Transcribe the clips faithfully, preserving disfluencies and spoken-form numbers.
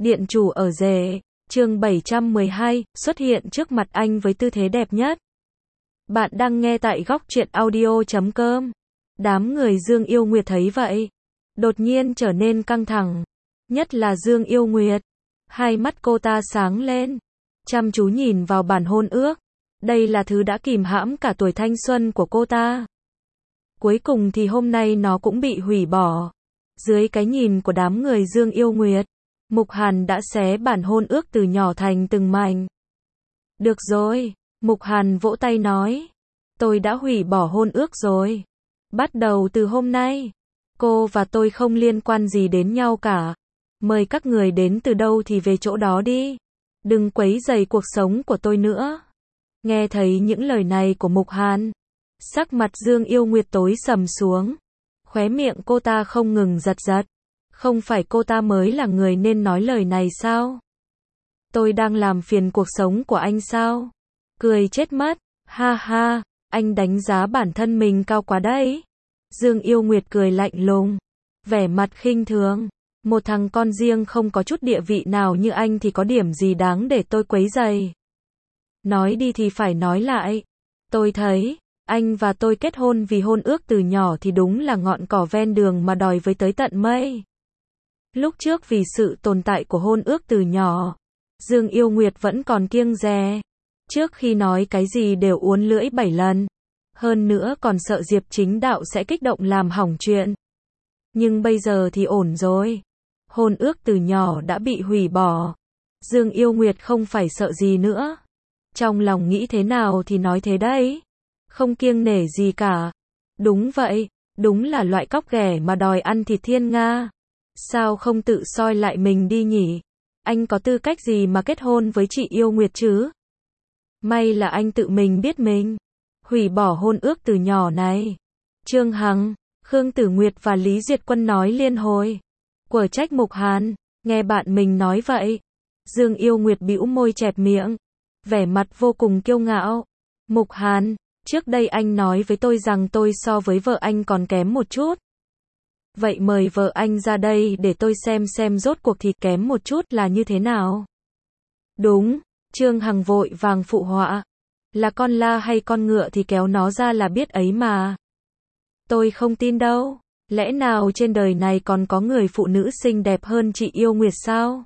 Điện chủ ở rể, chương bảy trăm mười hai, xuất hiện trước mặt anh với tư thế đẹp nhất. Bạn đang nghe tại góc truyện audio chấm com. Đám người Dương Yêu Nguyệt thấy vậy, đột nhiên trở nên căng thẳng. Nhất là Dương Yêu Nguyệt. Hai mắt cô ta sáng lên, chăm chú nhìn vào bản hôn ước. Đây là thứ đã kìm hãm cả tuổi thanh xuân của cô ta. Cuối cùng thì hôm nay nó cũng bị hủy bỏ. Dưới cái nhìn của đám người Dương Yêu Nguyệt, Mục Hàn đã xé bản hôn ước từ nhỏ thành từng mảnh. Được rồi, Mục Hàn vỗ tay nói. Tôi đã hủy bỏ hôn ước rồi. Bắt đầu từ hôm nay, cô và tôi không liên quan gì đến nhau cả. Mời các người đến từ đâu thì về chỗ đó đi. Đừng quấy rầy cuộc sống của tôi nữa. Nghe thấy những lời này của Mục Hàn, sắc mặt Dương Yêu Nguyệt tối sầm xuống. Khóe miệng cô ta không ngừng giật giật. Không phải cô ta mới là người nên nói lời này sao? Tôi đang làm phiền cuộc sống của anh sao? Cười chết mất. Ha ha, anh đánh giá bản thân mình cao quá đấy. Dương Yêu Nguyệt cười lạnh lùng, vẻ mặt khinh thường. Một thằng con riêng không có chút địa vị nào như anh thì có điểm gì đáng để tôi quấy rầy. Nói đi thì phải nói lại. Tôi thấy, anh và tôi kết hôn vì hôn ước từ nhỏ thì đúng là ngọn cỏ ven đường mà đòi với tới tận mây. Lúc trước vì sự tồn tại của hôn ước từ nhỏ, Dương Yêu Nguyệt vẫn còn kiêng dè. Trước khi nói cái gì đều uốn lưỡi bảy lần. Hơn nữa còn sợ Diệp Chính Đạo sẽ kích động làm hỏng chuyện. Nhưng bây giờ thì ổn rồi. Hôn ước từ nhỏ đã bị hủy bỏ. Dương Yêu Nguyệt không phải sợ gì nữa. Trong lòng nghĩ thế nào thì nói thế đấy. Không kiêng nể gì cả. Đúng vậy, đúng là loại cóc ghẻ mà đòi ăn thịt thiên nga. Sao không tự soi lại mình đi nhỉ? Anh có tư cách gì mà kết hôn với chị Yêu Nguyệt chứ? May là anh tự mình biết mình. Hủy bỏ hôn ước từ nhỏ này. Trương Hằng, Khương Tử Nguyệt và Lý Diệt Quân nói liên hồi. Quở trách Mục Hàn, nghe bạn mình nói vậy. Dương Yêu Nguyệt bĩu môi chẹp miệng, vẻ mặt vô cùng kiêu ngạo. Mục Hàn, trước đây anh nói với tôi rằng tôi so với vợ anh còn kém một chút. Vậy mời vợ anh ra đây để tôi xem xem rốt cuộc thì kém một chút là như thế nào. Đúng, Trương Hằng vội vàng phụ họa. Là con la hay con ngựa thì kéo nó ra là biết ấy mà. Tôi không tin đâu. Lẽ nào trên đời này còn có người phụ nữ xinh đẹp hơn chị Yêu Nguyệt sao?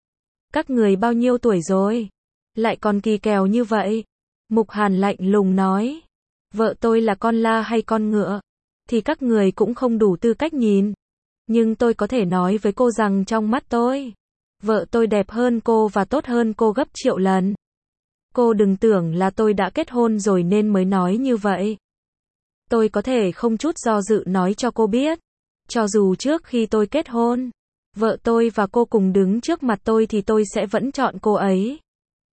Các người bao nhiêu tuổi rồi? Lại còn kỳ kèo như vậy? Mục Hàn lạnh lùng nói. Vợ tôi là con la hay con ngựa thì các người cũng không đủ tư cách nhìn. Nhưng tôi có thể nói với cô rằng trong mắt tôi, vợ tôi đẹp hơn cô và tốt hơn cô gấp triệu lần. Cô đừng tưởng là tôi đã kết hôn rồi nên mới nói như vậy. Tôi có thể không chút do dự nói cho cô biết. Cho dù trước khi tôi kết hôn, vợ tôi và cô cùng đứng trước mặt tôi thì tôi sẽ vẫn chọn cô ấy.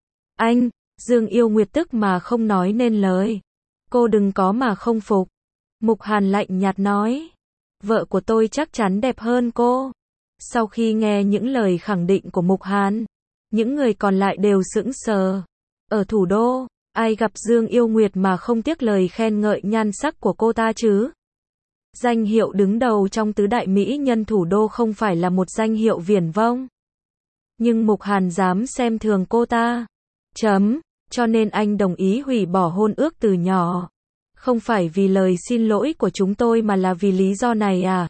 Anh, Dương Yêu Nguyệt tức mà không nói nên lời. Cô đừng có mà không phục. Mục Hàn lạnh nhạt nói. Vợ của tôi chắc chắn đẹp hơn cô. Sau khi nghe những lời khẳng định của Mục Hàn, những người còn lại đều sững sờ. Ở thủ đô, ai gặp Dương Yêu Nguyệt mà không tiếc lời khen ngợi nhan sắc của cô ta chứ? Danh hiệu đứng đầu trong tứ đại mỹ nhân thủ đô không phải là một danh hiệu viển vông. Nhưng Mục Hàn dám xem thường cô ta. Chấm, cho nên anh đồng ý hủy bỏ hôn ước từ nhỏ. Không phải vì lời xin lỗi của chúng tôi mà là vì lý do này à?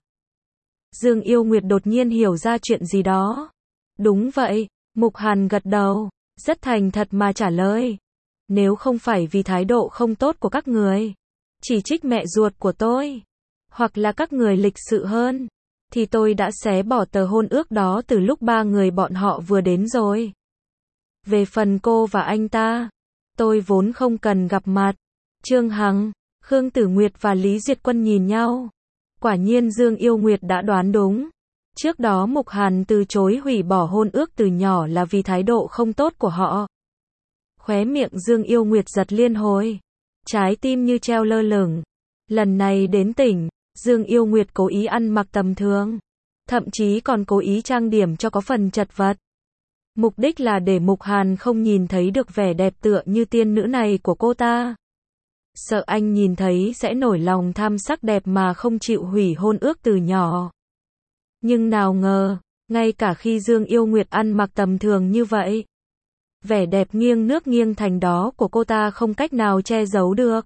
Dương Yêu Nguyệt đột nhiên hiểu ra chuyện gì đó. Đúng vậy, Mục Hàn gật đầu, rất thành thật mà trả lời. Nếu không phải vì thái độ không tốt của các người, chỉ trích mẹ ruột của tôi, hoặc là các người lịch sự hơn, thì tôi đã xé bỏ tờ hôn ước đó từ lúc ba người bọn họ vừa đến rồi. Về phần cô và anh ta, tôi vốn không cần gặp mặt. Trương Hằng, Khương Tử Nguyệt và Lý Diệt Quân nhìn nhau. Quả nhiên Dương Yêu Nguyệt đã đoán đúng. Trước đó Mục Hàn từ chối hủy bỏ hôn ước từ nhỏ là vì thái độ không tốt của họ. Khóe miệng Dương Yêu Nguyệt giật liên hồi. Trái tim như treo lơ lửng. Lần này đến tỉnh, Dương Yêu Nguyệt cố ý ăn mặc tầm thường. Thậm chí còn cố ý trang điểm cho có phần chật vật. Mục đích là để Mục Hàn không nhìn thấy được vẻ đẹp tựa như tiên nữ này của cô ta. Sợ anh nhìn thấy sẽ nổi lòng tham sắc đẹp mà không chịu hủy hôn ước từ nhỏ. Nhưng nào ngờ, Ngay cả khi Dương Yêu Nguyệt ăn mặc tầm thường như vậy, vẻ đẹp nghiêng nước nghiêng thành đó của cô ta không cách nào che giấu được.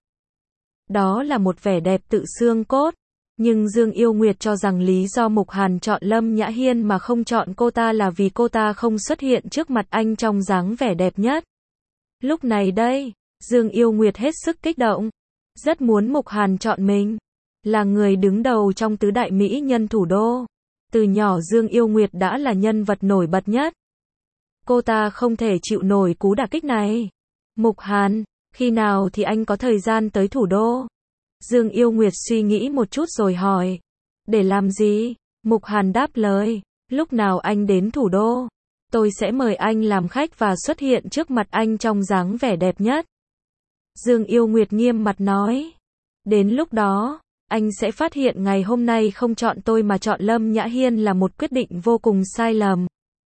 Đó là một vẻ đẹp tự xương cốt. Nhưng Dương Yêu Nguyệt cho rằng lý do Mục Hàn chọn Lâm Nhã Hiên mà không chọn cô ta là vì cô ta không xuất hiện trước mặt anh trong dáng vẻ đẹp nhất. Lúc này đây, Dương Yêu Nguyệt hết sức kích động. Rất muốn Mục Hàn chọn mình. Là người đứng đầu trong tứ đại mỹ nhân thủ đô. Từ nhỏ Dương Yêu Nguyệt đã là nhân vật nổi bật nhất. Cô ta không thể chịu nổi cú đả kích này. Mục Hàn, khi nào thì anh có thời gian tới thủ đô? Dương Yêu Nguyệt suy nghĩ một chút rồi hỏi. Để làm gì? Mục Hàn đáp lời. Lúc nào anh đến thủ đô, tôi sẽ mời anh làm khách và xuất hiện trước mặt anh trong dáng vẻ đẹp nhất. Dương Yêu Nguyệt nghiêm mặt nói. Đến lúc đó, anh sẽ phát hiện ngày hôm nay không chọn tôi mà chọn Lâm Nhã Hiên là một quyết định vô cùng sai lầm.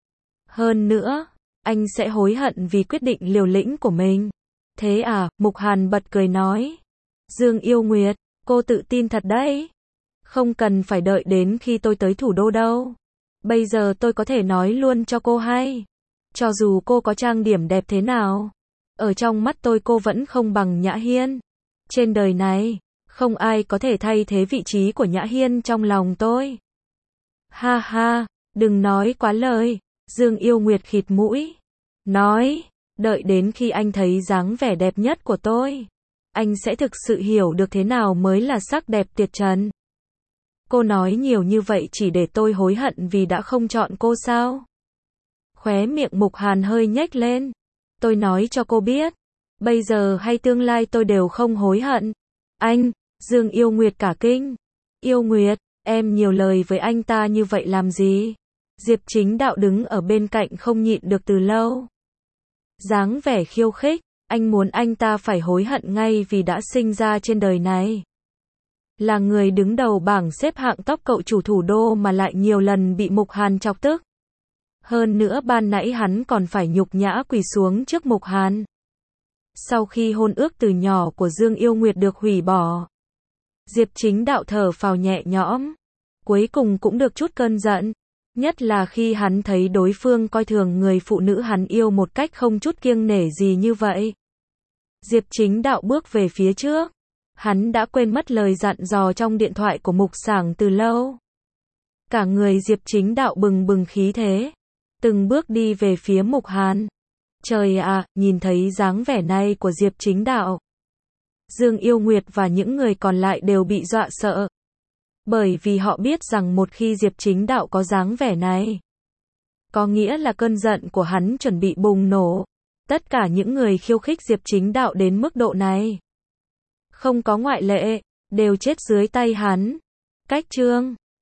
Hơn nữa, anh sẽ hối hận vì quyết định liều lĩnh của mình. Thế à? Mục Hàn bật cười nói. Dương Yêu Nguyệt, cô tự tin thật đấy. Không cần phải đợi đến khi tôi tới thủ đô đâu. Bây giờ tôi có thể nói luôn cho cô hay. Cho dù cô có trang điểm đẹp thế nào, ở trong mắt tôi cô vẫn không bằng Nhã Hiên. Trên đời này, không ai có thể thay thế vị trí của Nhã Hiên trong lòng tôi. Ha ha, đừng nói quá lời. Dương Yêu Nguyệt khịt mũi. Nói, đợi đến khi anh thấy dáng vẻ đẹp nhất của tôi, anh sẽ thực sự hiểu được thế nào mới là sắc đẹp tuyệt trần. Cô nói nhiều như vậy chỉ để tôi hối hận vì đã không chọn cô sao? Khóe miệng Mục Hàn hơi nhếch lên. Tôi nói cho cô biết, bây giờ hay tương lai tôi đều không hối hận. Anh, Dương Yêu Nguyệt cả kinh. Yêu Nguyệt, em nhiều lời với anh ta như vậy làm gì? Diệp Chính Đạo đứng ở bên cạnh không nhịn được từ lâu. Dáng vẻ khiêu khích, anh muốn anh ta phải hối hận ngay vì đã sinh ra trên đời này. Là người đứng đầu bảng xếp hạng top cậu chủ thủ đô mà lại nhiều lần bị Mục Hàn chọc tức. Hơn nữa ban nãy hắn còn phải nhục nhã quỳ xuống trước Mục Hàn. Sau khi hôn ước từ nhỏ của Dương Yêu Nguyệt được hủy bỏ, Diệp Chính Đạo thở phào nhẹ nhõm. Cuối cùng cũng được chút cơn giận. Nhất là khi hắn thấy đối phương coi thường người phụ nữ hắn yêu một cách không chút kiêng nể gì như vậy. Diệp Chính Đạo bước về phía trước. Hắn đã quên mất lời dặn dò trong điện thoại của Mục Sảng từ lâu. Cả người Diệp Chính Đạo bừng bừng khí thế. Từng bước đi về phía Mục Hàn. Trời ạ, nhìn thấy dáng vẻ này của Diệp Chính Đạo, Dương Yêu Nguyệt và những người còn lại đều bị dọa sợ. Bởi vì họ biết rằng một khi Diệp Chính Đạo có dáng vẻ này, có nghĩa là cơn giận của hắn chuẩn bị bùng nổ. Tất cả những người khiêu khích Diệp Chính Đạo đến mức độ này, không có ngoại lệ, đều chết dưới tay hắn. Cách chương